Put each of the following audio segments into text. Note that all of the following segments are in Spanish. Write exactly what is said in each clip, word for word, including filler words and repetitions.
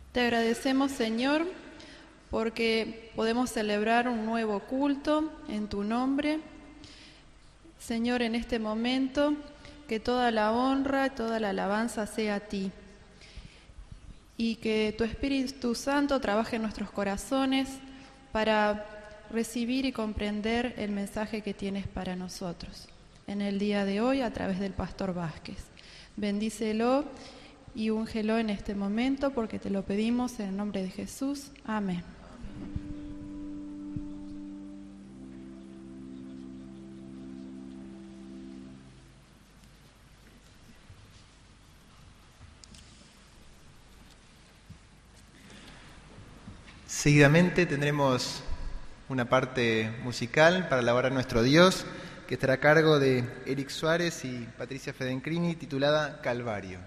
Te agradecemos, Señor, porque podemos celebrar un nuevo culto en tu nombre. Señor, en este momento, que toda la honra, toda la alabanza sea a ti. Y que tu Espíritu Santo trabaje en nuestros corazones para recibir y comprender el mensaje que tienes para nosotros en el día de hoy a través del Pastor Vázquez. Bendícelo y úngelo en este momento porque te lo pedimos en el nombre de Jesús. Amén. Seguidamente tendremos una parte musical para alabar a nuestro Dios, que estará a cargo de Eric Suárez y Patricia Fedencrini, titulada Calvario.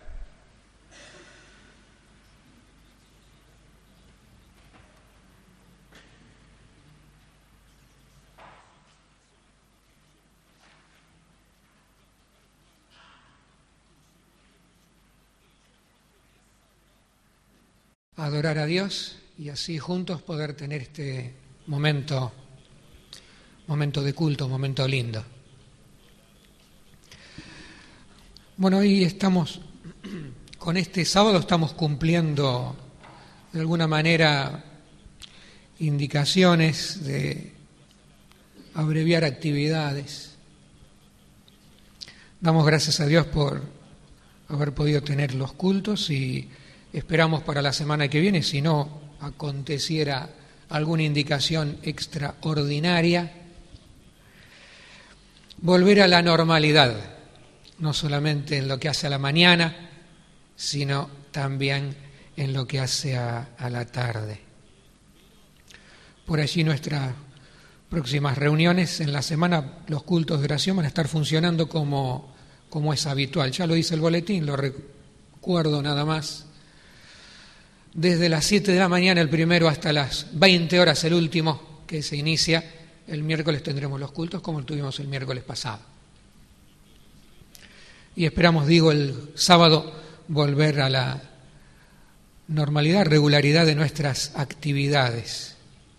Adorar a Dios y así juntos poder tener este momento, momento de culto, momento lindo. Bueno, hoy estamos, con este sábado estamos cumpliendo de alguna manera indicaciones de abreviar actividades. Damos gracias a Dios por haber podido tener los cultos y esperamos para la semana que viene, si no aconteciera alguna indicación extraordinaria, volver a la normalidad, no solamente en lo que hace a la mañana, sino también en lo que hace a, a la tarde. Por allí nuestras próximas reuniones en la semana, los cultos de oración van a estar funcionando como, como es habitual. Ya lo dice el boletín, lo recuerdo nada más. Desde las siete de la mañana el primero hasta las veinte horas el último que se inicia. El miércoles tendremos los cultos como tuvimos el miércoles pasado. Y esperamos, digo, el sábado volver a la normalidad, regularidad de nuestras actividades.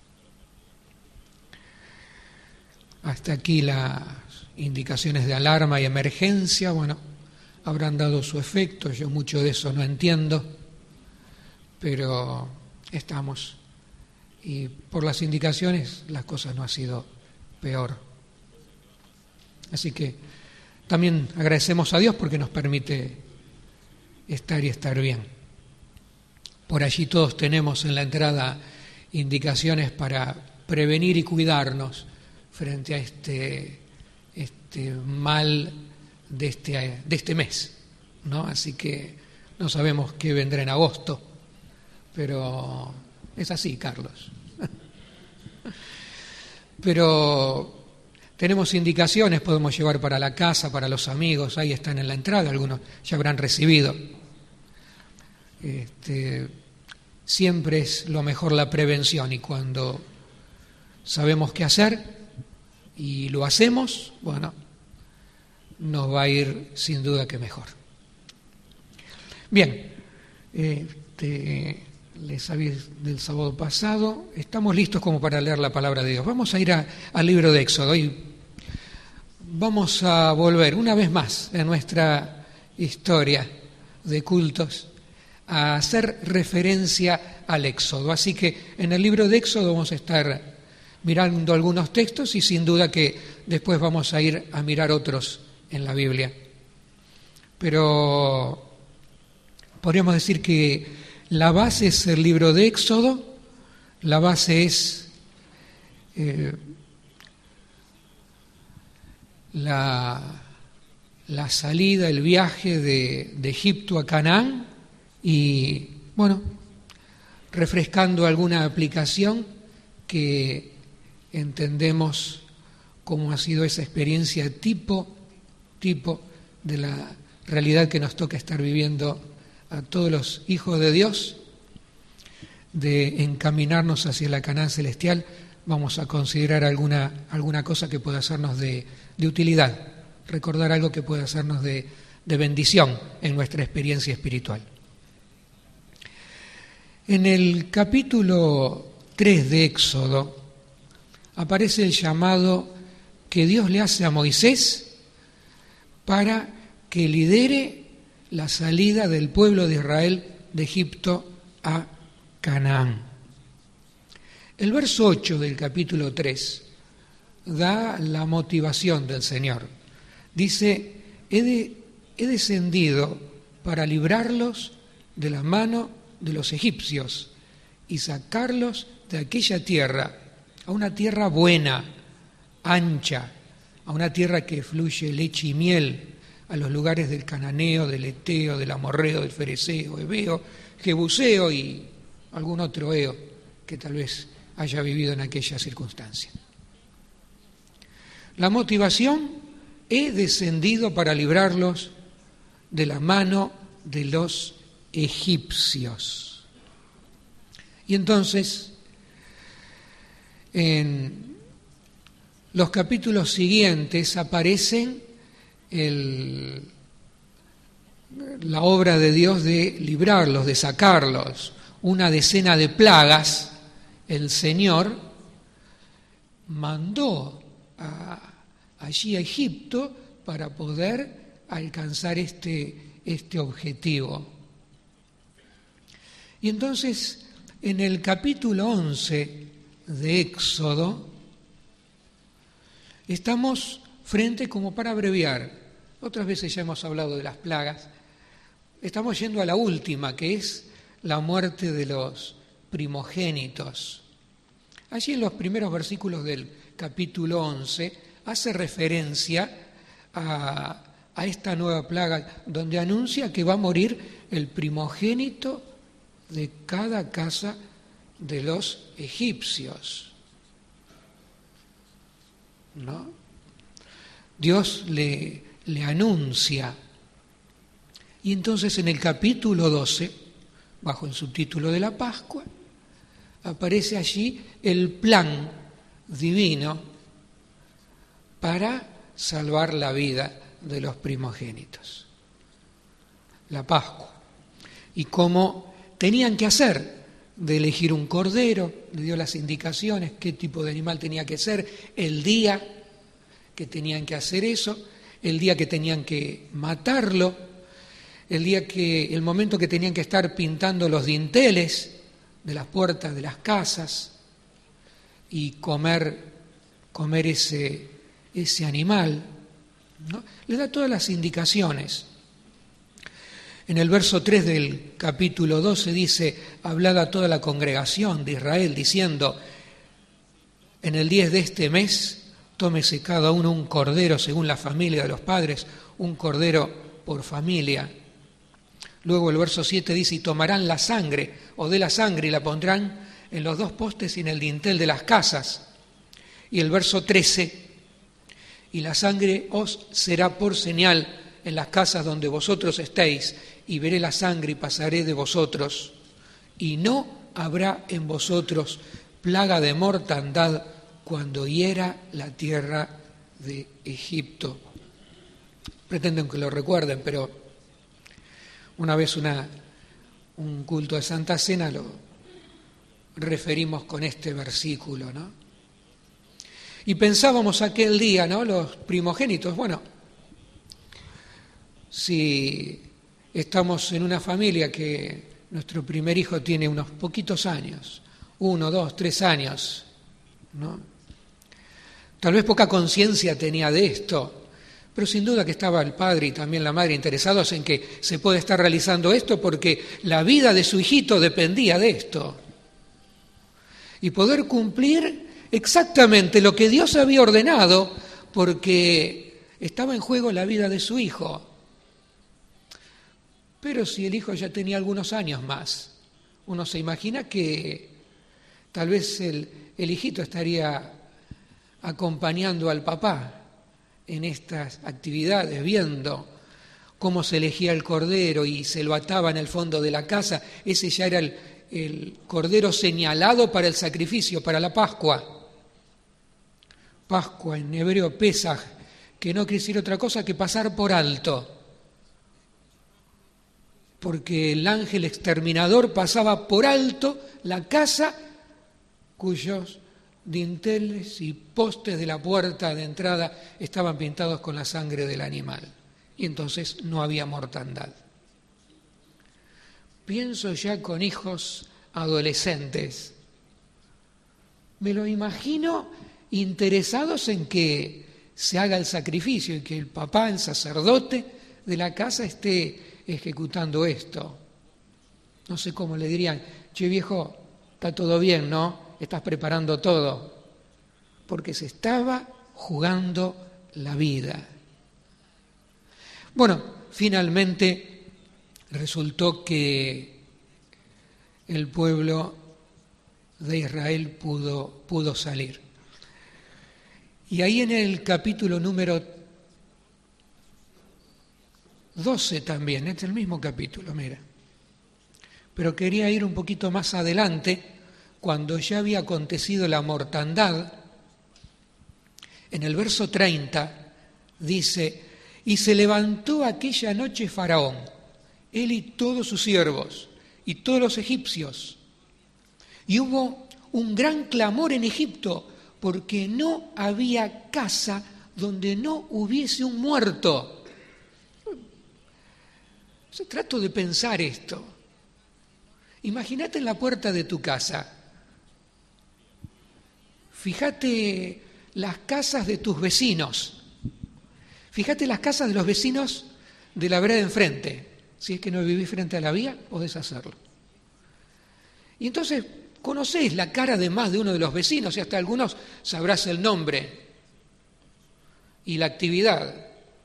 Hasta aquí las indicaciones de alarma y emergencia, bueno, habrán dado su efecto, yo mucho de eso no entiendo. Pero estamos, y por las indicaciones las cosas no han sido peor. Así que también agradecemos a Dios porque nos permite estar y estar bien. Por allí todos tenemos en la entrada indicaciones para prevenir y cuidarnos frente a este, este mal de este, de este mes, ¿no? Así que no sabemos qué vendrá en agosto. Pero es así, Carlos. Pero tenemos indicaciones, podemos llevar para la casa, para los amigos, ahí están en la entrada, algunos ya habrán recibido. Este, siempre es lo mejor la prevención y cuando sabemos qué hacer y lo hacemos, bueno, nos va a ir sin duda que mejor. Bien, este... les avisé del sábado pasado, estamos listos como para leer la palabra de Dios. Vamos a ir a, al libro de Éxodo y vamos a volver una vez más en nuestra historia de cultos a hacer referencia al Éxodo. Así que en el libro de Éxodo vamos a estar mirando algunos textos y sin duda que después vamos a ir a mirar otros en la Biblia. Pero podríamos decir que la base es el libro de Éxodo, la base es eh, la, la salida, el viaje de, de Egipto a Canaán y, bueno, refrescando alguna aplicación que entendemos cómo ha sido esa experiencia tipo, tipo de la realidad que nos toca estar viviendo a todos los hijos de Dios, de encaminarnos hacia la Canaán celestial. Vamos a considerar alguna, alguna cosa que pueda hacernos de, de utilidad, recordar algo que pueda hacernos de, de bendición en nuestra experiencia espiritual. En el capítulo tres de Éxodo aparece el llamado que Dios le hace a Moisés para que lidere la salida del pueblo de Israel de Egipto a Canaán. El verso ocho del capítulo tres da la motivación del Señor. Dice, he, de, he descendido para librarlos de la mano de los egipcios y sacarlos de aquella tierra, a una tierra buena, ancha, a una tierra que fluye leche y miel, a los lugares del cananeo, del eteo, del amorreo, del fereceo, heveo, jebuseo y algún otro eo que tal vez haya vivido en aquella circunstancia. La motivación, he descendido para librarlos de la mano de los egipcios. Y entonces, en los capítulos siguientes aparecen el, la obra de Dios de librarlos, de sacarlos, una decena de plagas. El Señor mandó a, allí a Egipto para poder alcanzar este, este objetivo. Y entonces, en el capítulo once de Éxodo, estamos frente, como para abreviar, otras veces ya hemos hablado de las plagas, estamos yendo a la última, que es la muerte de los primogénitos. Allí en los primeros versículos del capítulo once hace referencia a, a esta nueva plaga, donde anuncia que va a morir el primogénito de cada casa de los egipcios. ¿No? Dios le, le anuncia. Y entonces en el capítulo doce, bajo el subtítulo de la Pascua, aparece allí el plan divino para salvar la vida de los primogénitos. La Pascua. Y cómo tenían que hacer de elegir un cordero, le dio las indicaciones, qué tipo de animal tenía que ser, el día que tenían que hacer eso, el día que tenían que matarlo, el día que, el momento que tenían que estar pintando los dinteles de las puertas de las casas y comer, comer ese, ese animal, ¿no? Les da todas las indicaciones. En el verso tres del capítulo doce dice, hablad a toda la congregación de Israel, diciendo, en el diez de este mes, tómese cada uno un cordero según la familia de los padres, un cordero por familia. Luego el verso siete dice, y tomarán la sangre, o de la sangre, y la pondrán en los dos postes y en el dintel de las casas. Y el verso trece, y la sangre os será por señal en las casas donde vosotros estéis, y veré la sangre y pasaré de vosotros, y no habrá en vosotros plaga de mortandad cuando hiera la tierra de Egipto. Pretenden que lo recuerden, pero una vez una, un culto de Santa Cena lo referimos con este versículo, ¿no? Y pensábamos aquel día, ¿no? Los primogénitos, bueno, si estamos en una familia que nuestro primer hijo tiene unos poquitos años, uno, dos, tres años, ¿no? Tal vez poca conciencia tenía de esto, pero sin duda que estaba el padre y también la madre interesados en que se puede estar realizando esto porque la vida de su hijito dependía de esto. Y poder cumplir exactamente lo que Dios había ordenado porque estaba en juego la vida de su hijo. Pero si el hijo ya tenía algunos años más, uno se imagina que tal vez el, el hijito estaría acompañando al papá en estas actividades, viendo cómo se elegía el cordero y se lo ataba en el fondo de la casa. Ese ya era el, el cordero señalado para el sacrificio, para la Pascua. Pascua en hebreo, Pesaj, que no quiere decir otra cosa que pasar por alto. porque el ángel exterminador pasaba por alto la casa cuyos dinteles y postes de la puerta de entrada estaban pintados con la sangre del animal. Y entonces no había mortandad. Pienso ya con hijos adolescentes. Me lo imagino interesados en que se haga el sacrificio y que el papá, el sacerdote de la casa, esté ejecutando esto. No sé cómo le dirían: che viejo, está todo bien, ¿no? Estás preparando todo. Porque se estaba jugando la vida. Bueno, finalmente resultó que el pueblo de Israel pudo, pudo salir. Y ahí en el capítulo número doce también, es el mismo capítulo, mira. Pero quería ir un poquito más adelante, cuando ya había acontecido la mortandad. En el verso treinta dice: y se levantó aquella noche Faraón, él y todos sus siervos, y todos los egipcios. Y hubo un gran clamor en Egipto, porque no había casa donde no hubiese un muerto. Yo trato de pensar esto. Imagínate en la puerta de tu casa. Fíjate las casas de tus vecinos. Fíjate las casas de los vecinos de la vereda enfrente. Si es que no vivís frente a la vía, podés hacerlo. Y entonces conocés la cara de más de uno de los vecinos y hasta algunos sabrás el nombre y la actividad.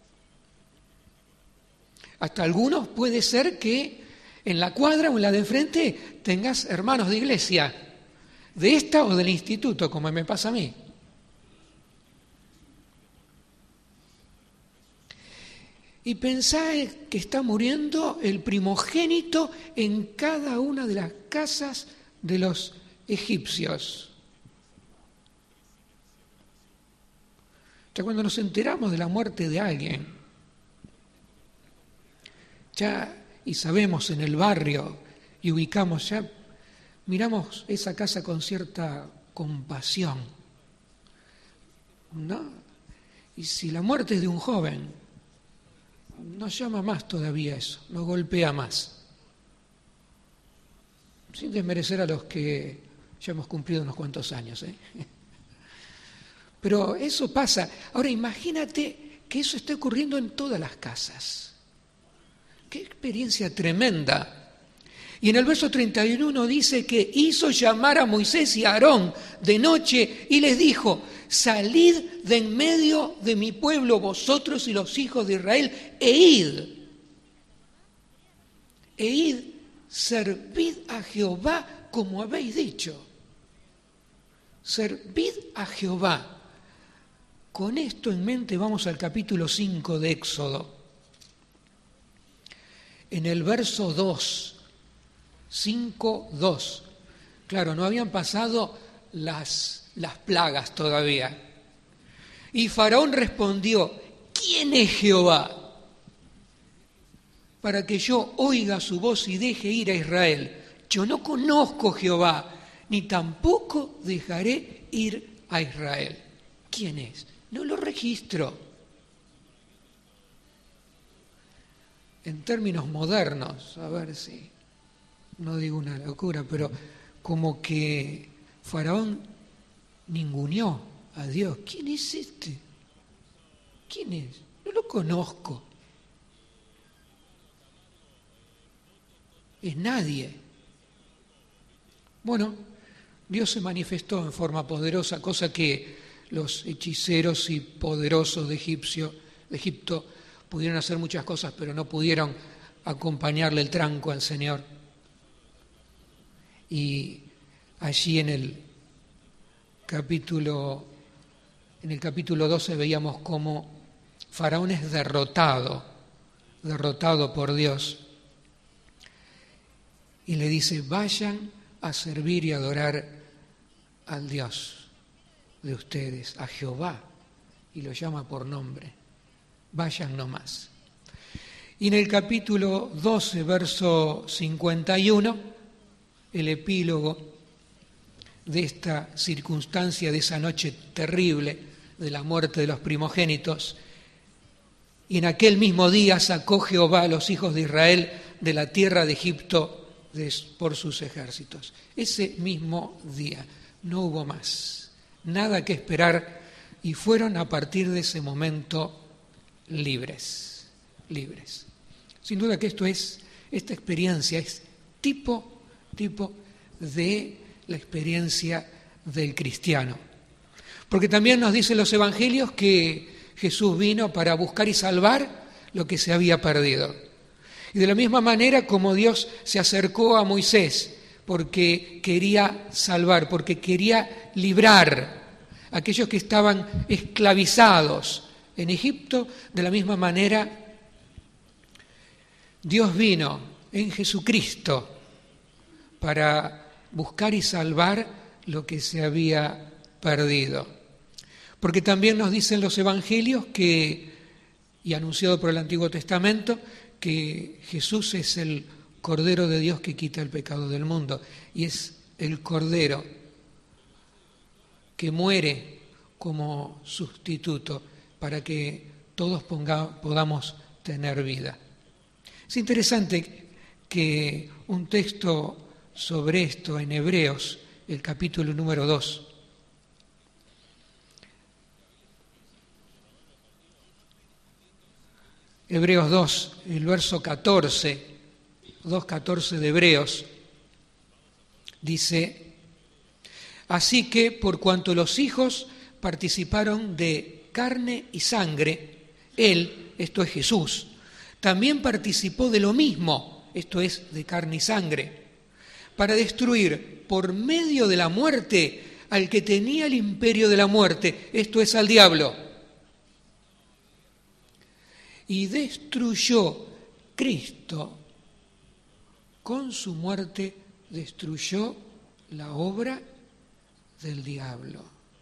Hasta algunos puede ser que en la cuadra o en la de enfrente tengas hermanos de iglesia, de esta o del instituto, como me pasa a mí. Y pensá que está muriendo el primogénito en cada una de las casas de los egipcios. Ya cuando nos enteramos de la muerte de alguien, ya y sabemos en el barrio y ubicamos, ya miramos esa casa con cierta compasión, ¿no? Y si la muerte es de un joven, nos llama más todavía eso, nos golpea más. Sin desmerecer a los que ya hemos cumplido unos cuantos años, ¿eh? Pero eso pasa. Ahora imagínate que eso esté ocurriendo en todas las casas. ¡Qué experiencia tremenda! Y en el verso treinta y uno dice que hizo llamar a Moisés y a Aarón de noche y les dijo: salid de en medio de mi pueblo vosotros y los hijos de Israel e id. E id, servid a Jehová como habéis dicho. Servid a Jehová. Con esto en mente vamos al capítulo cinco de Éxodo. En el verso dos, cinco, dos. Claro, no habían pasado las, las plagas todavía. Y Faraón respondió: ¿quién es Jehová? Para que yo oiga su voz y deje ir a Israel. Yo no conozco Jehová, ni tampoco dejaré ir a Israel. ¿Quién es? No lo registro. En términos modernos, a ver si no digo una locura, pero como que Faraón ninguneó a Dios. ¿Quién es este? ¿Quién es? No lo conozco. Es nadie. Bueno, Dios se manifestó en forma poderosa, cosa que los hechiceros y poderosos de, Egipcio, de Egipto pudieron hacer muchas cosas, pero no pudieron acompañarle el tranco al Señor. Y allí en el capítulo, en el capítulo doce veíamos cómo Faraón es derrotado, derrotado por Dios. Y le dice: vayan a servir y adorar al Dios de ustedes, a Jehová, y lo llama por nombre. Vayan nomás. Y en el capítulo doce, verso cincuenta y uno, el epílogo de esta circunstancia, de esa noche terrible de la muerte de los primogénitos. Y en aquel mismo día sacó Jehová a los hijos de Israel de la tierra de Egipto por sus ejércitos. Ese mismo día, no hubo más, nada que esperar, y fueron a partir de ese momento libres, libres. Sin duda que esto es, esta experiencia es tipo, tipo de la experiencia del cristiano. Porque también nos dicen los evangelios que Jesús vino para buscar y salvar lo que se había perdido. Y de la misma manera como Dios se acercó a Moisés porque quería salvar, porque quería librar a aquellos que estaban esclavizados en Egipto, de la misma manera Dios vino en Jesucristo para buscar y salvar lo que se había perdido. Porque también nos dicen los evangelios que, y anunciado por el Antiguo Testamento, que Jesús es el Cordero de Dios que quita el pecado del mundo, y es el Cordero que muere como sustituto para que todos ponga, podamos tener vida. Es interesante que un texto sobre esto en Hebreos, el capítulo número dos, Hebreos dos, el verso catorce, dos catorce de Hebreos, dice: así que por cuanto los hijos participaron de carne y sangre, él, esto es Jesús, también participó de lo mismo, esto es de carne y sangre, para destruir por medio de la muerte al que tenía el imperio de la muerte, esto es al diablo. Y destruyó Cristo, con su muerte destruyó la obra del diablo.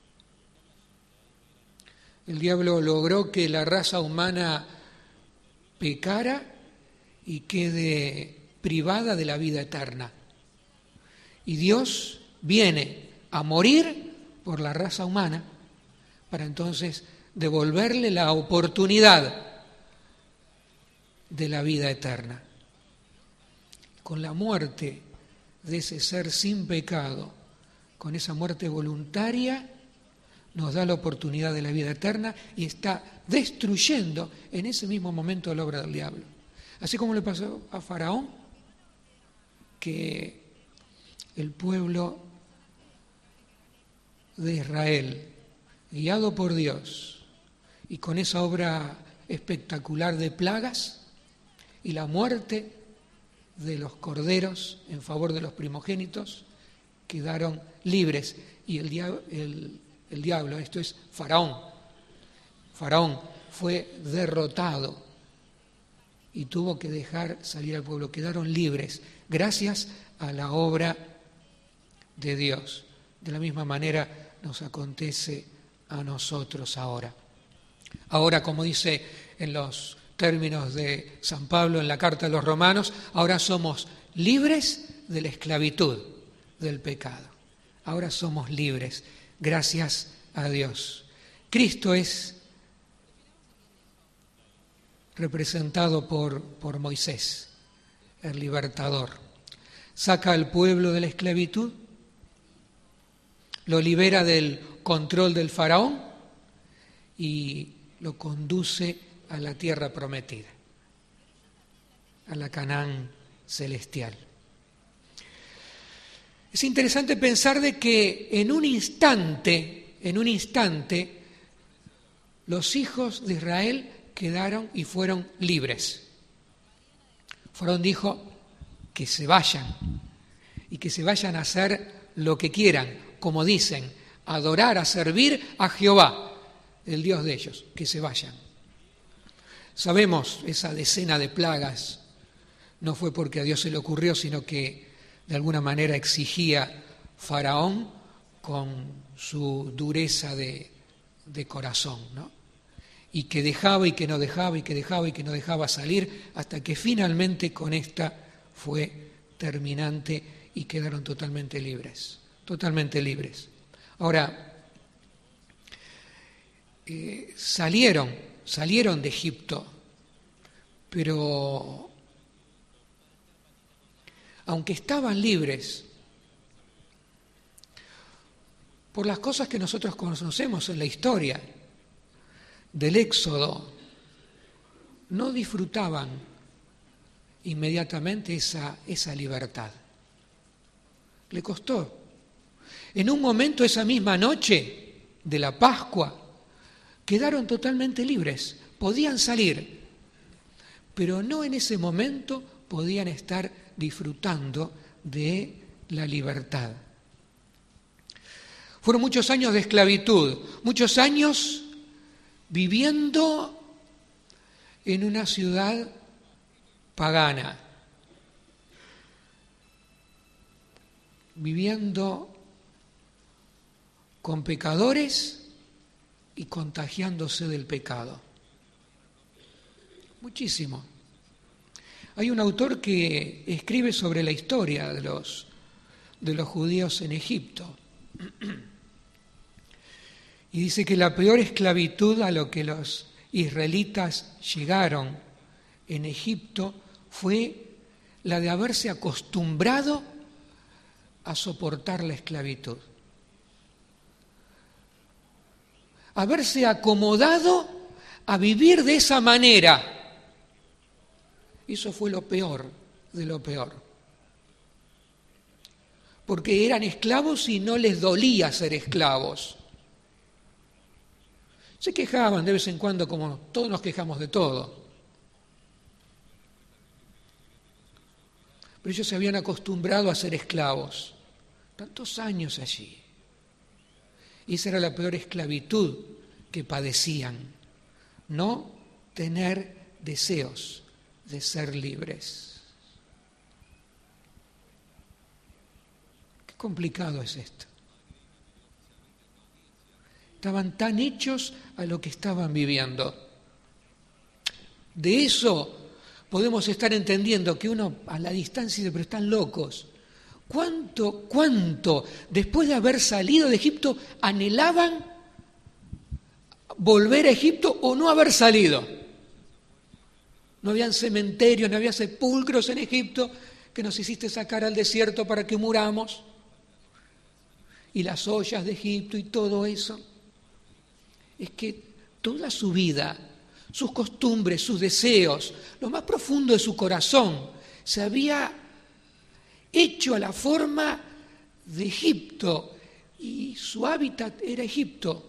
El diablo logró que la raza humana pecara y quede privada de la vida eterna. Y Dios viene a morir por la raza humana para entonces devolverle la oportunidad de la vida eterna. Con la muerte de ese ser sin pecado, con esa muerte voluntaria, nos da la oportunidad de la vida eterna y está destruyendo en ese mismo momento la obra del diablo. Así como le pasó a Faraón, que el pueblo de Israel, guiado por Dios y con esa obra espectacular de plagas y la muerte de los corderos en favor de los primogénitos, quedaron libres. Y el diablo, el, el diablo, esto es Faraón, Faraón fue derrotado y tuvo que dejar salir al pueblo. Quedaron libres gracias a la obra de Dios. De la misma manera nos acontece a nosotros ahora. Ahora, como dice en los términos de San Pablo en la carta a los Romanos, ahora somos libres de la esclavitud del pecado. Ahora somos libres, gracias a Dios. Cristo es representado por, por Moisés, el libertador. Saca al pueblo de la esclavitud, lo libera del control del faraón y lo conduce a la tierra prometida, a la Canaán celestial. Es interesante pensar de que en un instante, en un instante, los hijos de Israel quedaron y fueron libres. Faraón dijo que se vayan y que se vayan a hacer lo que quieran, como dicen, adorar, a servir a Jehová, el Dios de ellos, que se vayan. Sabemos, esa decena de plagas no fue porque a Dios se le ocurrió, sino que de alguna manera exigía Faraón con su dureza de, de corazón, ¿no? y que dejaba y que no dejaba y que dejaba y que no dejaba salir, hasta que finalmente con esta fue terminante y quedaron totalmente libres, totalmente libres. Ahora, eh, salieron, salieron de Egipto, pero aunque estaban libres, por las cosas que nosotros conocemos en la historia del Éxodo, no disfrutaban inmediatamente esa, esa libertad. Le costó. En un momento, esa misma noche de la Pascua, quedaron totalmente libres, podían salir, pero no en ese momento podían estar disfrutando de la libertad. Fueron muchos años de esclavitud, muchos años viviendo en una ciudad pagana, viviendo con pecadores y contagiándose del pecado. Muchísimo. Hay un autor que escribe sobre la historia de los, de los judíos en Egipto y dice que la peor esclavitud a lo que los israelitas llegaron en Egipto fue la de haberse acostumbrado a soportar la esclavitud, haberse acomodado a vivir de esa manera. Eso fue lo peor de lo peor, porque eran esclavos y no les dolía ser esclavos. Se quejaban de vez en cuando, como todos nos quejamos de todo, pero ellos se habían acostumbrado a ser esclavos, tantos años allí. Y esa era la peor esclavitud que padecían, no tener deseos de ser libres. Qué complicado es esto. Estaban tan hechos a lo que estaban viviendo. De eso podemos estar entendiendo que uno a la distancia dice, pero están locos. ¿Cuánto, cuánto, después de haber salido de Egipto, anhelaban volver a Egipto o no haber salido? No habían cementerios, no había sepulcros en Egipto que nos hiciste sacar al desierto para que muramos. Y las ollas de Egipto y todo eso. Es que toda su vida, sus costumbres, sus deseos, lo más profundo de su corazón, se había hecho a la forma de Egipto y su hábitat era Egipto.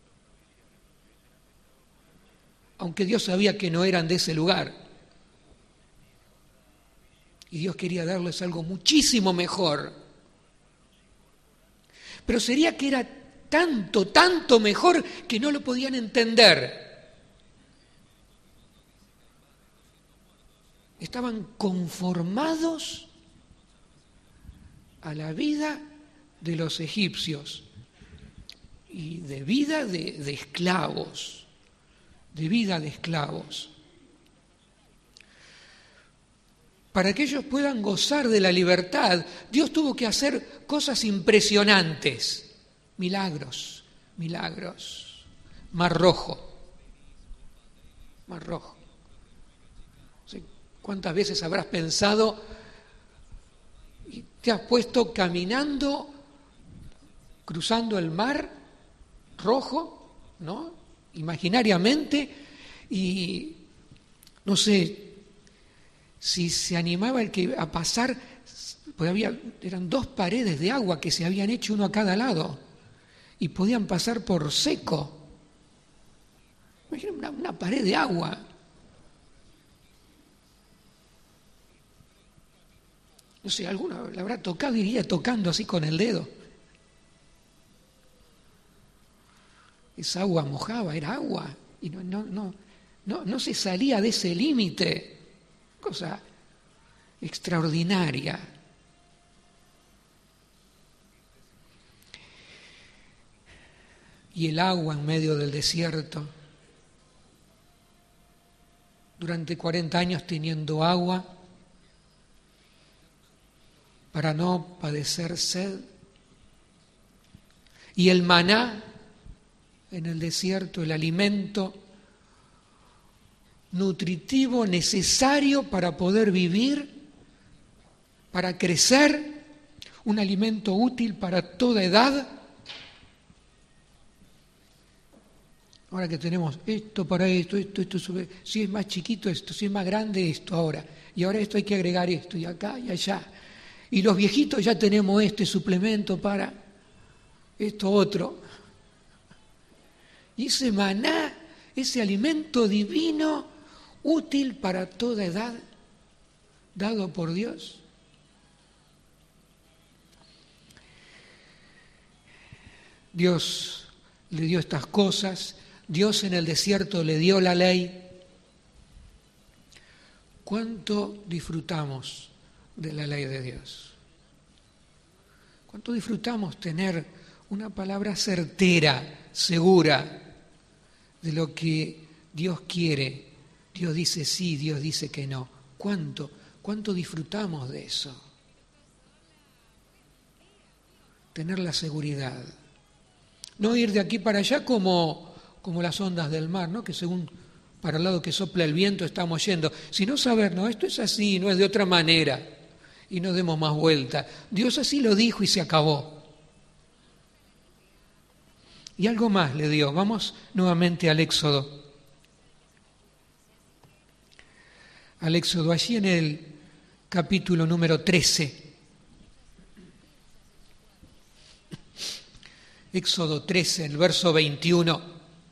Aunque Dios sabía que no eran de ese lugar. Y Dios quería darles algo muchísimo mejor. Pero sería que era tanto, tanto mejor que no lo podían entender. Estaban conformados a la vida de los egipcios y de vida de, de esclavos, de vida de esclavos. Para que ellos puedan gozar de la libertad, Dios tuvo que hacer cosas impresionantes, milagros, milagros. Mar Rojo, Mar Rojo. ¿Cuántas veces habrás pensado y te has puesto caminando, cruzando el Mar Rojo, ¿no? Imaginariamente, y no sé si se animaba el que a pasar, porque había, eran dos paredes de agua que se habían hecho uno a cada lado y podían pasar por seco. Imagina una, una pared de agua. No sé, alguno la habrá tocado y iría tocando así con el dedo. Esa agua mojaba, era agua, y no, no, no, no, no se salía de ese límite. Cosa extraordinaria. Y el agua en medio del desierto. durante cuarenta años teniendo agua para no padecer sed. Y el maná en el desierto, el alimento nutritivo necesario para poder vivir, para crecer, un alimento útil para toda edad. Ahora que tenemos esto para esto, esto, esto, sobre, si es más chiquito esto, si es más grande esto ahora, y ahora esto hay que agregar esto, y acá y allá. Y los viejitos ya tenemos este suplemento para esto otro. Y ese maná, ese alimento divino, útil para toda edad, dado por Dios. Dios le dio estas cosas, Dios en el desierto le dio la ley. ¿Cuánto disfrutamos de la ley de Dios? ¿Cuánto disfrutamos tener una palabra certera, segura, de lo que Dios quiere? Dios dice sí, Dios dice que no. ¿Cuánto? ¿Cuánto disfrutamos de eso? Tener la seguridad. No ir de aquí para allá como, como las ondas del mar, ¿no? Que según para el lado que sopla el viento estamos yendo. Sino saber, no, esto es así, no es de otra manera. Y no demos más vuelta. Dios así lo dijo y se acabó. Y algo más le dio. Vamos nuevamente al Éxodo. Al Éxodo, allí en el capítulo número trece. Éxodo trece, el verso veintiuno,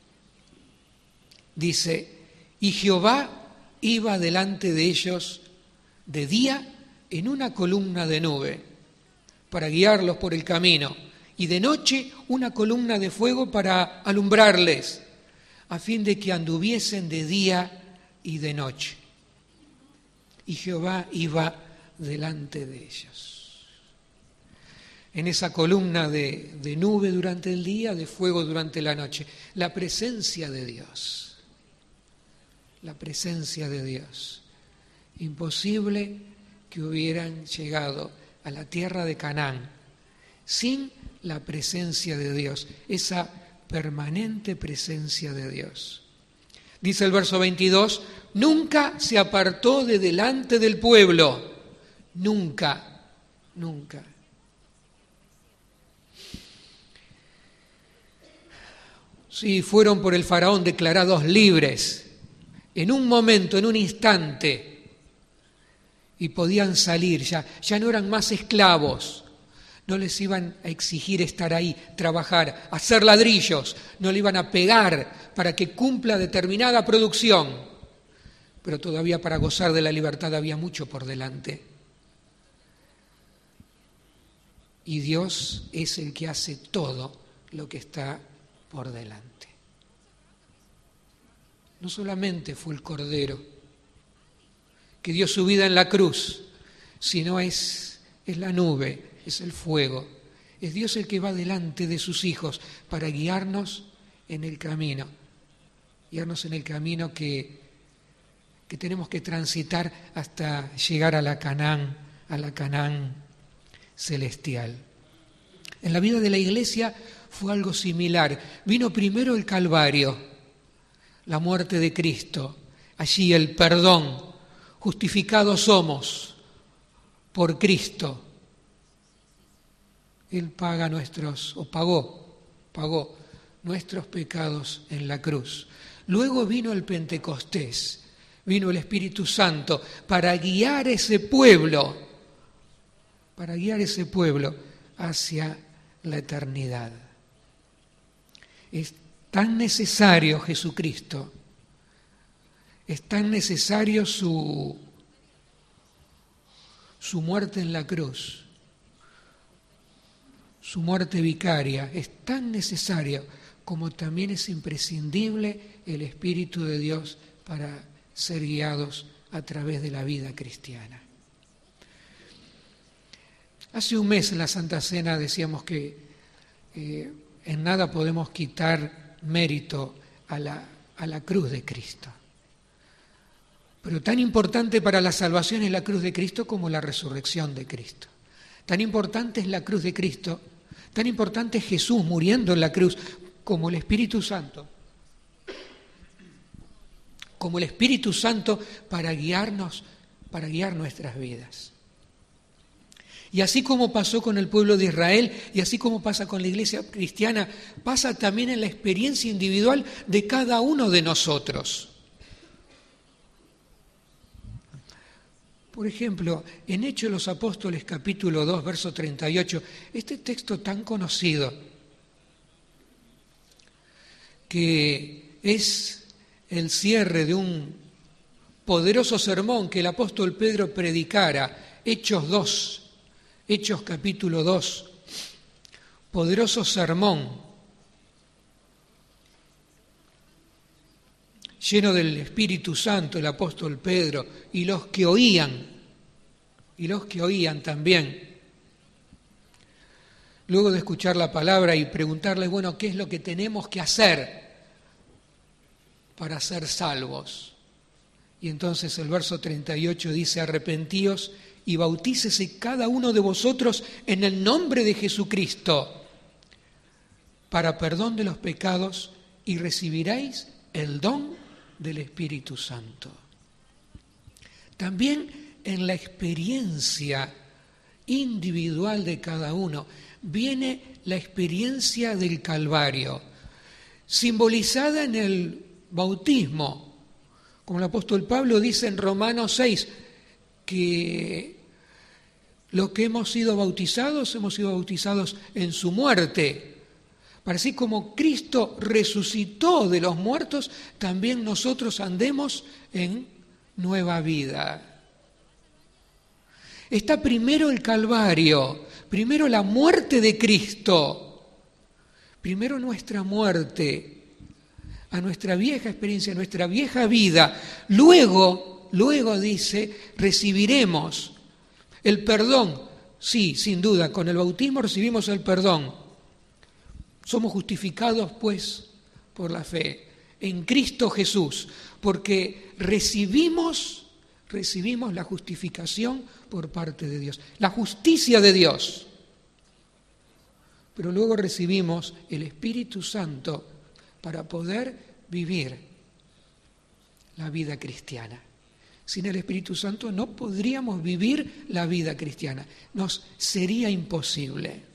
dice: y Jehová iba delante de ellos de día en una columna de nube para guiarlos por el camino, y de noche una columna de fuego para alumbrarles, a fin de que anduviesen de día y de noche. Y Jehová iba delante de ellos. En esa columna de, de nube durante el día, de fuego durante la noche. La presencia de Dios. La presencia de Dios. Imposible que hubieran llegado a la tierra de Canaán sin la presencia de Dios, esa permanente presencia de Dios. Dice el verso veintidós, nunca se apartó de delante del pueblo, nunca, nunca. Sí, fueron por el faraón declarados libres, en un momento, en un instante, y podían salir, ya, ya no eran más esclavos, no les iban a exigir estar ahí, trabajar, hacer ladrillos, no le iban a pegar para que cumpla determinada producción, pero todavía para gozar de la libertad había mucho por delante. Y Dios es el que hace todo lo que está por delante. No solamente fue el Cordero que dio su vida en la cruz, sino es, es la nube, es el fuego, es Dios el que va delante de sus hijos para guiarnos en el camino, guiarnos en el camino que, que tenemos que transitar hasta llegar a la Canaán, a la Canaán celestial. En la vida de la Iglesia fue algo similar. Vino primero el Calvario, la muerte de Cristo, allí el perdón, justificados somos por Cristo. Él paga nuestros, o pagó, pagó nuestros pecados en la cruz. Luego vino el Pentecostés, vino el Espíritu Santo para guiar ese pueblo, para guiar ese pueblo hacia la eternidad. Es tan necesario Jesucristo, es tan necesario su, su muerte en la cruz, su muerte vicaria, es tan necesario como también es imprescindible el Espíritu de Dios para ser guiados a través de la vida cristiana. Hace un mes en la Santa Cena decíamos que eh, en nada podemos quitar mérito a la, a la cruz de Cristo. Pero tan importante para la salvación es la cruz de Cristo como la resurrección de Cristo. Tan importante es la cruz de Cristo, tan importante es Jesús muriendo en la cruz como el Espíritu Santo. Como el Espíritu Santo para guiarnos, para guiar nuestras vidas. Y así como pasó con el pueblo de Israel, y así como pasa con la iglesia cristiana, pasa también en la experiencia individual de cada uno de nosotros. Por ejemplo, en Hechos de los Apóstoles, capítulo dos, verso treinta y ocho, este texto tan conocido, que es el cierre de un poderoso sermón que el apóstol Pedro predicara, Hechos dos, Hechos capítulo dos, poderoso sermón, lleno del Espíritu Santo, el apóstol Pedro, y los que oían, y los que oían también. Luego de escuchar la palabra y preguntarle, bueno, ¿qué es lo que tenemos que hacer para ser salvos? Y entonces el verso treinta y ocho dice, arrepentíos y bautícese cada uno de vosotros en el nombre de Jesucristo para perdón de los pecados y recibiréis el don del Espíritu Santo. También en la experiencia individual de cada uno viene la experiencia del Calvario, simbolizada en el bautismo, como el apóstol Pablo dice en Romanos seis, que los que hemos sido bautizados, hemos sido bautizados en su muerte. Para así como Cristo resucitó de los muertos, también nosotros andemos en nueva vida. Está primero el Calvario, primero la muerte de Cristo, primero nuestra muerte, a nuestra vieja experiencia, a nuestra vieja vida. Luego, luego dice, recibiremos el perdón. Sí, sin duda, con el bautismo recibimos el perdón. Somos justificados, pues, por la fe en Cristo Jesús, porque recibimos, recibimos la justificación por parte de Dios, la justicia de Dios. Pero luego recibimos el Espíritu Santo para poder vivir la vida cristiana. Sin el Espíritu Santo no podríamos vivir la vida cristiana, nos sería imposible.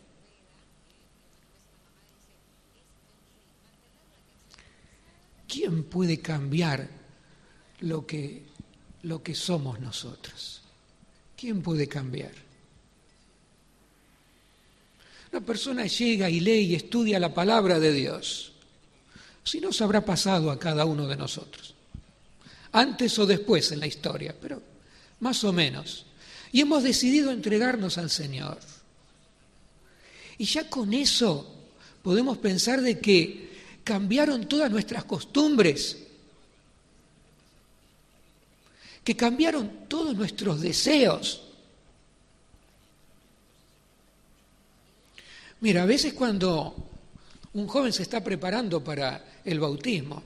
¿Quién puede cambiar lo que, lo que somos nosotros? ¿Quién puede cambiar? Una persona llega y lee y estudia la palabra de Dios. Si nos habrá pasado a cada uno de nosotros, antes o después en la historia, pero más o menos. Y hemos decidido entregarnos al Señor. Y ya con eso podemos pensar de que cambiaron todas nuestras costumbres, que cambiaron todos nuestros deseos. Mira, a veces cuando un joven se está preparando para el bautismo,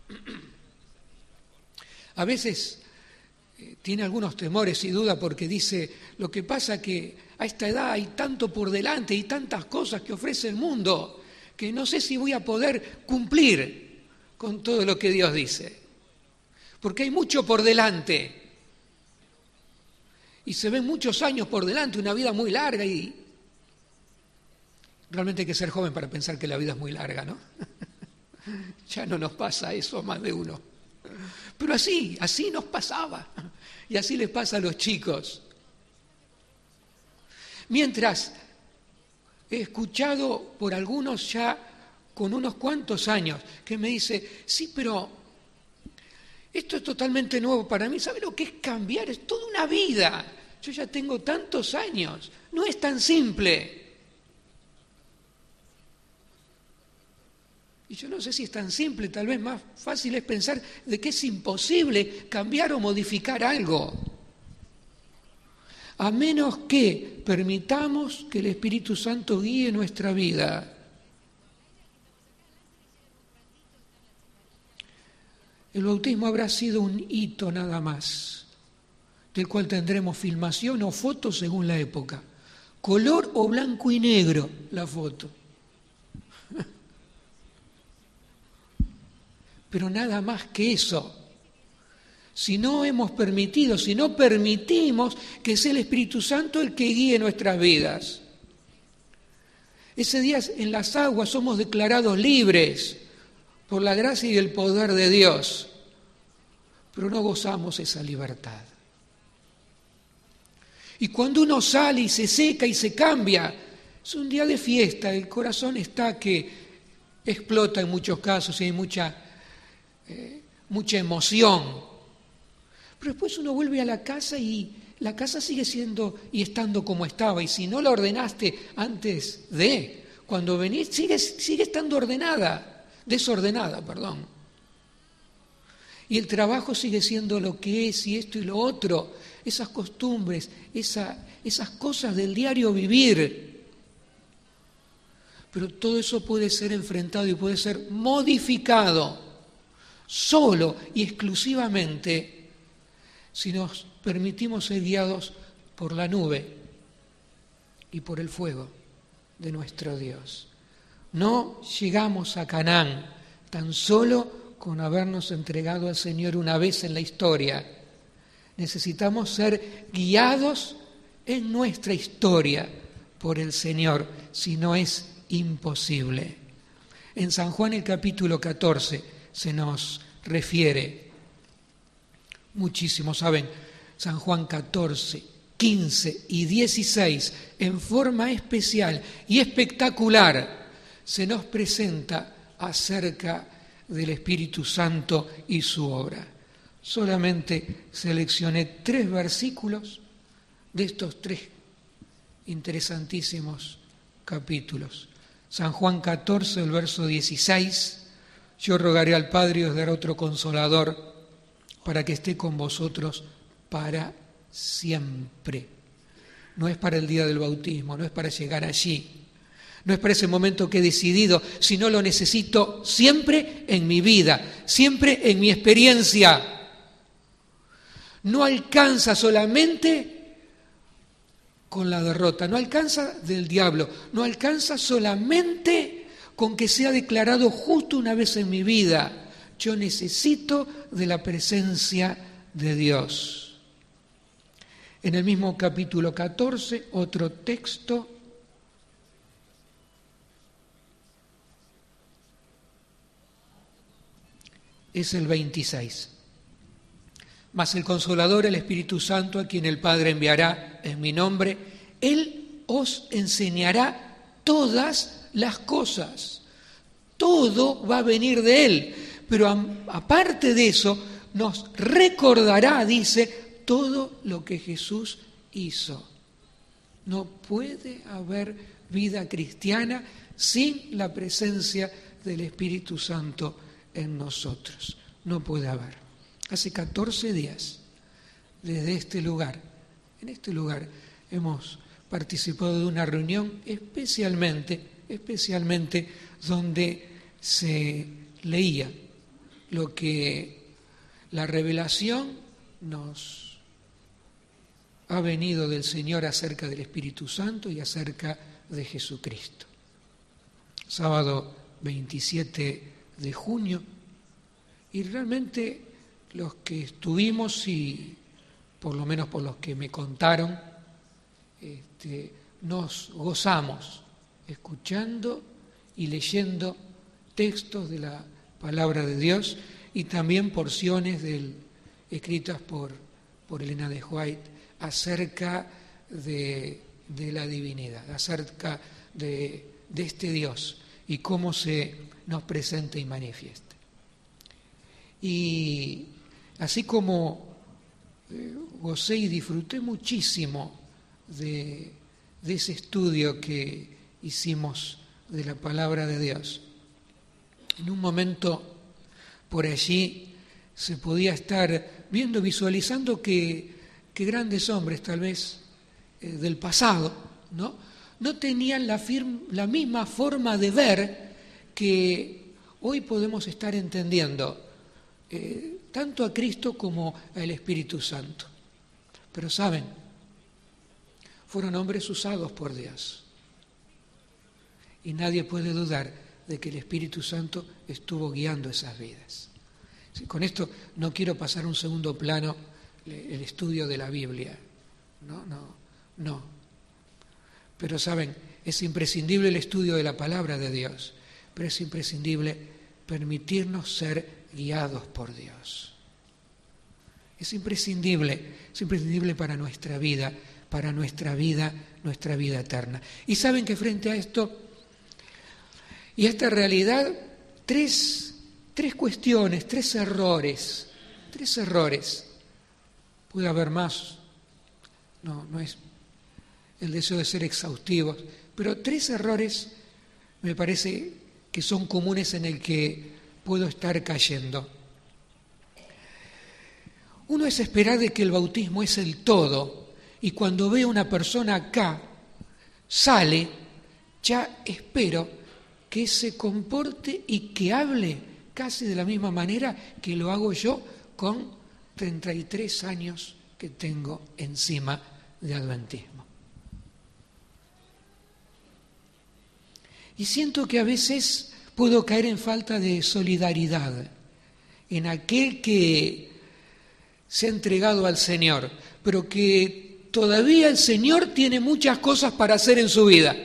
a veces eh, tiene algunos temores y dudas porque dice, lo que pasa que a esta edad hay tanto por delante y tantas cosas que ofrece el mundo, que no sé si voy a poder cumplir con todo lo que Dios dice, porque hay mucho por delante, y se ven muchos años por delante, una vida muy larga, y realmente hay que ser joven para pensar que la vida es muy larga, ¿no? Ya no nos pasa eso a más de uno, pero así, así nos pasaba, y así les pasa a los chicos. Mientras he escuchado por algunos ya con unos cuantos años que me dice, sí, pero esto es totalmente nuevo para mí. ¿Sabe lo que es cambiar? Es toda una vida. Yo ya tengo tantos años. No es tan simple. Y yo no sé si es tan simple. Tal vez más fácil es pensar de que es imposible cambiar o modificar algo, a menos que permitamos que el Espíritu Santo guíe nuestra vida. El bautismo habrá sido un hito nada más, del cual tendremos filmación o fotos según la época. Color o blanco y negro la foto. Pero nada más que eso. Si no hemos permitido, si no permitimos que sea el Espíritu Santo el que guíe nuestras vidas. Ese día en las aguas somos declarados libres por la gracia y el poder de Dios, pero no gozamos esa libertad. Y cuando uno sale y se seca y se cambia, es un día de fiesta, el corazón está que explota en muchos casos y hay mucha, eh, mucha emoción. Pero después uno vuelve a la casa y la casa sigue siendo y estando como estaba. Y si no la ordenaste antes de, cuando venís, sigue, sigue estando ordenada, desordenada, perdón. Y el trabajo sigue siendo lo que es y esto y lo otro. Esas costumbres, esa, esas cosas del diario vivir. Pero todo eso puede ser enfrentado y puede ser modificado solo y exclusivamente si nos permitimos ser guiados por la nube y por el fuego de nuestro Dios. No llegamos a Canaán tan solo con habernos entregado al Señor una vez en la historia. Necesitamos ser guiados en nuestra historia por el Señor, si no es imposible. En San Juan el capítulo catorce se nos refiere muchísimo, ¿saben? San Juan catorce, quince y dieciséis, en forma especial y espectacular, se nos presenta acerca del Espíritu Santo y su obra. Solamente seleccioné tres versículos de estos tres interesantísimos capítulos. San Juan catorce, el verso dieciséis, yo rogaré al Padre y os dará otro consolador para que esté con vosotros para siempre. No es para el día del bautismo, no es para llegar allí, no es para ese momento que he decidido, sino lo necesito siempre en mi vida, siempre en mi experiencia. No alcanza solamente con la derrota, no alcanza del diablo, no alcanza solamente con que sea declarado justo una vez en mi vida. Yo necesito de la presencia de Dios. En el mismo capítulo catorce, otro texto. Es el veintiséis. Mas el Consolador, el Espíritu Santo, a quien el Padre enviará en mi nombre, Él os enseñará todas las cosas. Todo va a venir de Él. Pero aparte de eso, nos recordará, dice, todo lo que Jesús hizo. No puede haber vida cristiana sin la presencia del Espíritu Santo en nosotros. No puede haber. Hace catorce días, desde este lugar, en este lugar, hemos participado de una reunión especialmente, especialmente donde se leía lo que la revelación nos ha venido del Señor acerca del Espíritu Santo y acerca de Jesucristo. Sábado veintisiete de junio, y realmente los que estuvimos, y por lo menos por los que me contaron, este, nos gozamos escuchando y leyendo textos de la palabra de Dios y también porciones del, escritas por, por Elena de White acerca de, de la divinidad, acerca de, de este Dios y cómo se nos presenta y manifiesta. Y así como eh, gocé y disfruté muchísimo de, de ese estudio que hicimos de la palabra de Dios, en un momento por allí se podía estar viendo, visualizando que, que grandes hombres tal vez eh, del pasado, ¿no? no tenían la, firma, la misma forma de ver que hoy podemos estar entendiendo. eh, tanto a Cristo como al Espíritu Santo. Pero saben, fueron hombres usados por Dios. Y nadie puede dudar de que el Espíritu Santo estuvo guiando esas vidas. Con esto no quiero pasar a un segundo plano el estudio de la Biblia. No, no, no. Pero saben, es imprescindible el estudio de la palabra de Dios, pero es imprescindible permitirnos ser guiados por Dios. Es imprescindible, es imprescindible para nuestra vida, para nuestra vida, nuestra vida eterna. Y saben que frente a esto y a esta realidad, tres, tres cuestiones, tres errores, tres errores. Puede haber más, no, no es el deseo de ser exhaustivos, pero tres errores me parece que son comunes en el que puedo estar cayendo. Uno es esperar de que el bautismo es el todo, y cuando veo a una persona acá, sale, ya espero que se comporte y que hable casi de la misma manera que lo hago yo con treinta y tres años que tengo encima de adventismo. Y siento que a veces puedo caer en falta de solidaridad en aquel que se ha entregado al Señor, pero que todavía el Señor tiene muchas cosas para hacer en su vida.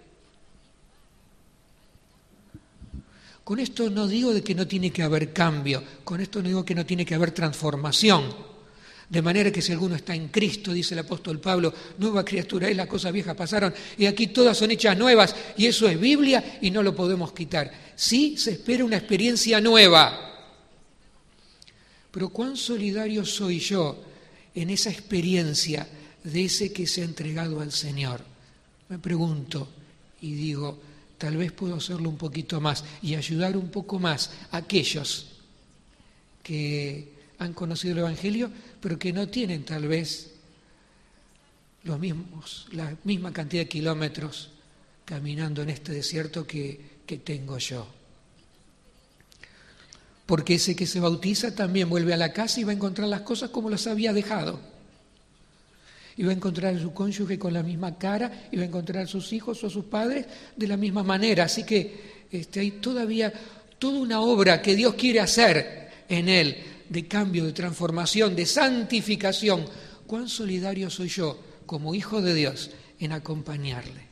Con esto no digo de que no tiene que haber cambio, con esto no digo que no tiene que haber transformación. De manera que si alguno está en Cristo, dice el apóstol Pablo, nueva criatura es, las cosas viejas pasaron y aquí todas son hechas nuevas, y eso es Biblia y no lo podemos quitar. Sí se espera una experiencia nueva. Pero ¿cuán solidario soy yo en esa experiencia de ese que se ha entregado al Señor? Me pregunto y digo, tal vez puedo hacerlo un poquito más y ayudar un poco más a aquellos que han conocido el Evangelio, pero que no tienen tal vez los mismos, la misma cantidad de kilómetros caminando en este desierto que, que tengo yo. Porque ese que se bautiza también vuelve a la casa y va a encontrar las cosas como las había dejado. Y va a encontrar a su cónyuge con la misma cara, y va a encontrar a sus hijos o a sus padres de la misma manera. Así que este, hay todavía toda una obra que Dios quiere hacer en él, de cambio, de transformación, de santificación. ¿Cuán solidario soy yo como hijo de Dios en acompañarle?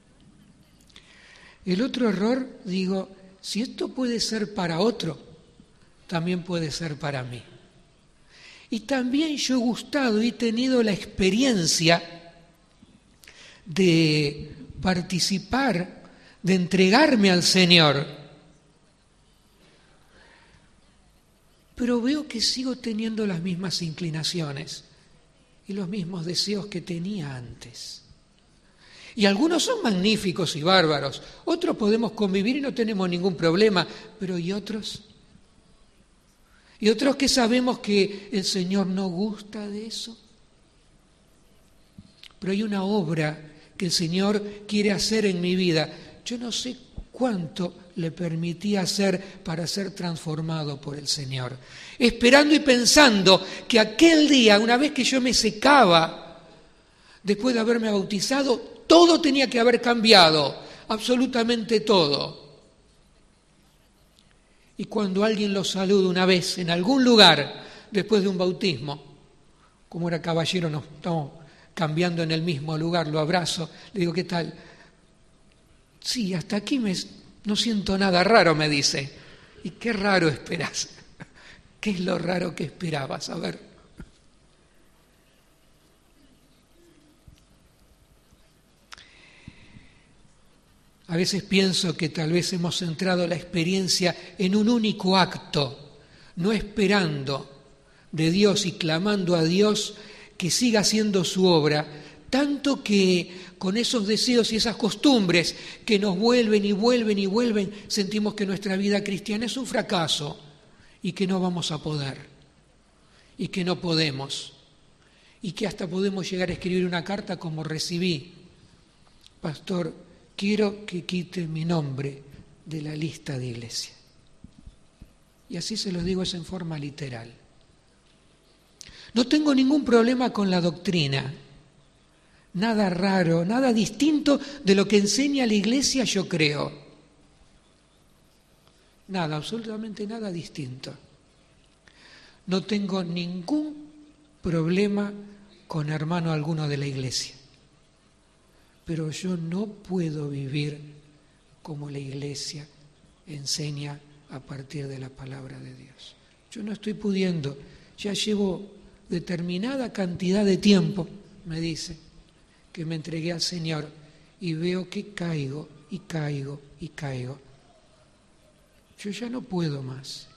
El otro error, digo, si esto puede ser para otro, también puede ser para mí. Y también yo he gustado y he tenido la experiencia de participar, de entregarme al Señor. Pero veo que sigo teniendo las mismas inclinaciones y los mismos deseos que tenía antes. Y algunos son magníficos y bárbaros, otros podemos convivir y no tenemos ningún problema, pero ¿y otros? Y otros que sabemos que el Señor no gusta de eso. Pero hay una obra que el Señor quiere hacer en mi vida. Yo no sé cuánto le permití hacer para ser transformado por el Señor. Esperando y pensando que aquel día, una vez que yo me secaba, después de haberme bautizado, todo tenía que haber cambiado, absolutamente todo. Y cuando alguien lo saluda una vez en algún lugar, después de un bautismo, como era caballero, nos estamos cambiando en el mismo lugar, lo abrazo, le digo, ¿qué tal? Sí, hasta aquí me, no siento nada raro, me dice. ¿Y qué raro esperás? ¿Qué es lo raro que esperabas? A ver. A veces pienso que tal vez hemos centrado la experiencia en un único acto, no esperando de Dios y clamando a Dios que siga haciendo su obra, tanto que con esos deseos y esas costumbres que nos vuelven y vuelven y vuelven, sentimos que nuestra vida cristiana es un fracaso y que no vamos a poder, y que no podemos, y que hasta podemos llegar a escribir una carta como recibí. Pastor, quiero que quite mi nombre de la lista de iglesia. Y así se los digo, es en forma literal. No tengo ningún problema con la doctrina. Nada raro, nada distinto de lo que enseña la Iglesia, yo creo. Nada, absolutamente nada distinto. No tengo ningún problema con hermano alguno de la Iglesia. Pero yo no puedo vivir como la Iglesia enseña a partir de la palabra de Dios. Yo no estoy pudiendo, ya llevo determinada cantidad de tiempo, me dice, que me entregué al Señor y veo que caigo y caigo y caigo. Yo ya no puedo más.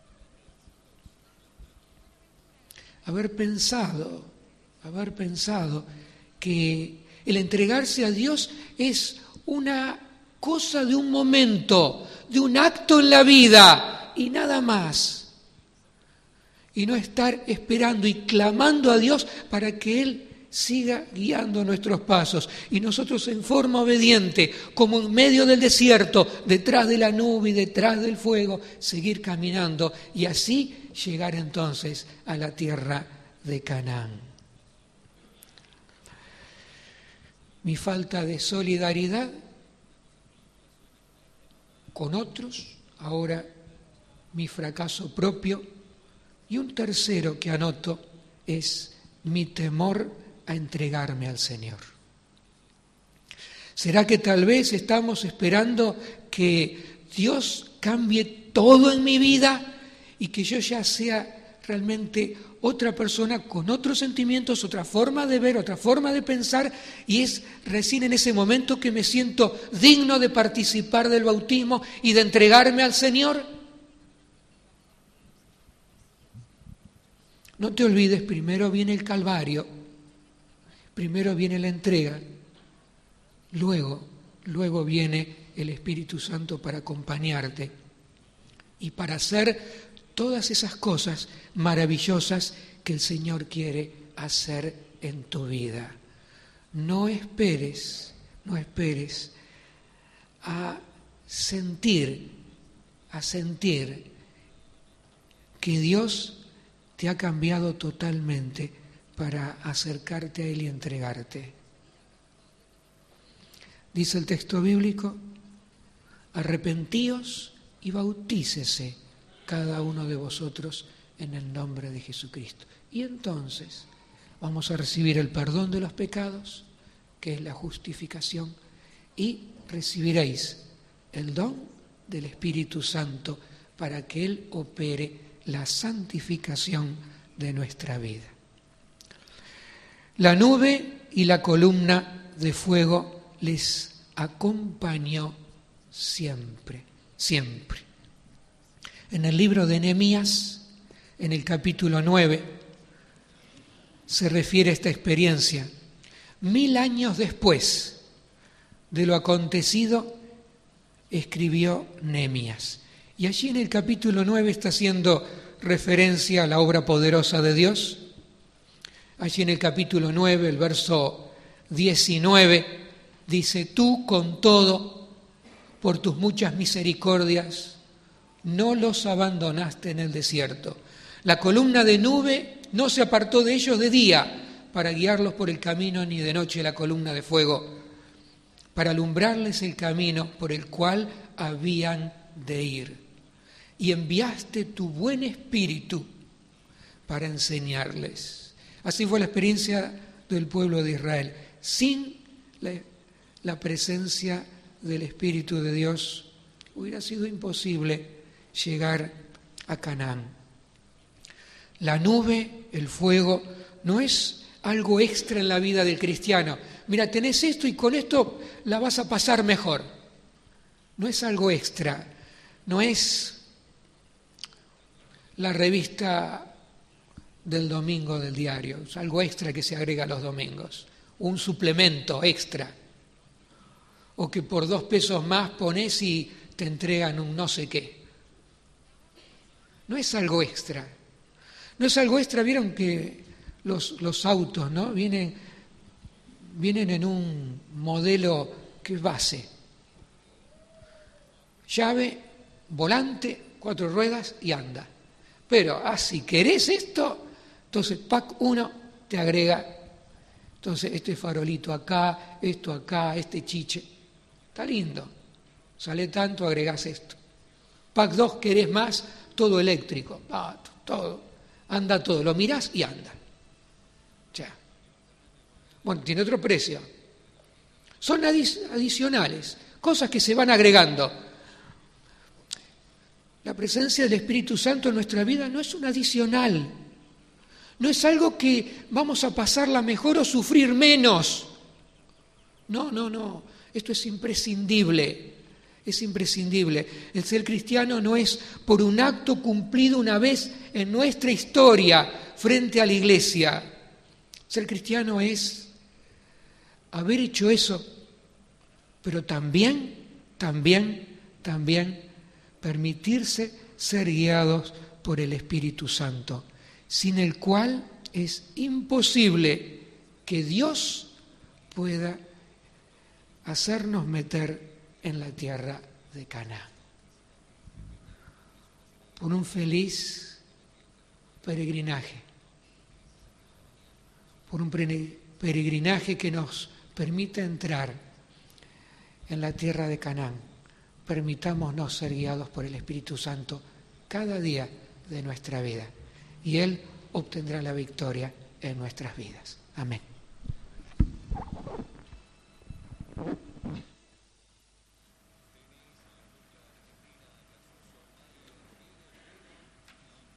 Haber pensado, haber pensado que el entregarse a Dios es una cosa de un momento, de un acto en la vida y nada más. Y no estar esperando y clamando a Dios para que Él siga guiando nuestros pasos. Y nosotros en forma obediente, como en medio del desierto, detrás de la nube y detrás del fuego, seguir caminando y así llegar entonces a la tierra de Canaán. Mi falta de solidaridad con otros, ahora mi fracaso propio, y un tercero que anoto es mi temor a entregarme al Señor. ¿Será que tal vez estamos esperando que Dios cambie todo en mi vida y que yo ya sea realmente otra persona con otros sentimientos, otra forma de ver, otra forma de pensar, y es recién en ese momento que me siento digno de participar del bautismo y de entregarme al Señor? No te olvides, primero viene el Calvario, primero viene la entrega, luego, luego viene el Espíritu Santo para acompañarte y para hacer todas esas cosas maravillosas que el Señor quiere hacer en tu vida. No esperes, no esperes a sentir, a sentir que Dios te ha cambiado totalmente para acercarte a Él y entregarte. Dice el texto bíblico: arrepentíos y bautícese cada uno de vosotros en el nombre de Jesucristo. Y entonces vamos a recibir el perdón de los pecados, que es la justificación, y recibiréis el don del Espíritu Santo para que Él opere la santificación de nuestra vida. La nube y la columna de fuego les acompañó siempre, siempre. En el libro de Nehemías, en el capítulo nueve, se refiere a esta experiencia. Mil años después de lo acontecido, escribió Nehemías. Y allí en el capítulo nueve está haciendo referencia a la obra poderosa de Dios. Allí en el capítulo nueve, el verso diecinueve, dice: tú con todo, por tus muchas misericordias, no los abandonaste en el desierto. La columna de nube no se apartó de ellos de día para guiarlos por el camino, ni de noche la columna de fuego para alumbrarles el camino por el cual habían de ir. Y enviaste tu buen espíritu para enseñarles. Así fue la experiencia del pueblo de Israel. Sin la, la presencia del Espíritu de Dios hubiera sido imposible llegar a Canaán. La nube, el fuego, no es algo extra en la vida del cristiano. Mira, tenés esto y con esto la vas a pasar mejor. No es algo extra, no es la revista del domingo del diario, es algo extra que se agrega los domingos, un suplemento extra, o que por dos pesos más pones y te entregan un no sé qué. No es algo extra. No es algo extra, vieron que los, los autos, ¿no? Vienen, vienen en un modelo que es base. Llave, volante, cuatro ruedas y anda. Pero, ah, si querés esto, entonces pack uno te agrega, entonces este farolito acá, esto acá, este chiche. Está lindo. Sale tanto, agregás esto. Pack dos, querés más, todo eléctrico. Ah, todo. Anda todo. Lo mirás y anda. Ya. Bueno, tiene otro precio. Son adic- adicionales, cosas que se van agregando. La presencia del Espíritu Santo en nuestra vida no es un adicional. No es algo que vamos a pasarla mejor o sufrir menos. No, no, no. Esto es imprescindible. Es imprescindible. El ser cristiano no es por un acto cumplido una vez en nuestra historia frente a la iglesia. Ser cristiano es haber hecho eso, pero también, también, también permitirse ser guiados por el Espíritu Santo, sin el cual es imposible que Dios pueda hacernos meter en la tierra de Canaán. Por un feliz peregrinaje, por un peregrinaje que nos permita entrar en la tierra de Canaán. Permitámonos ser guiados por el Espíritu Santo cada día de nuestra vida y Él obtendrá la victoria en nuestras vidas. Amén.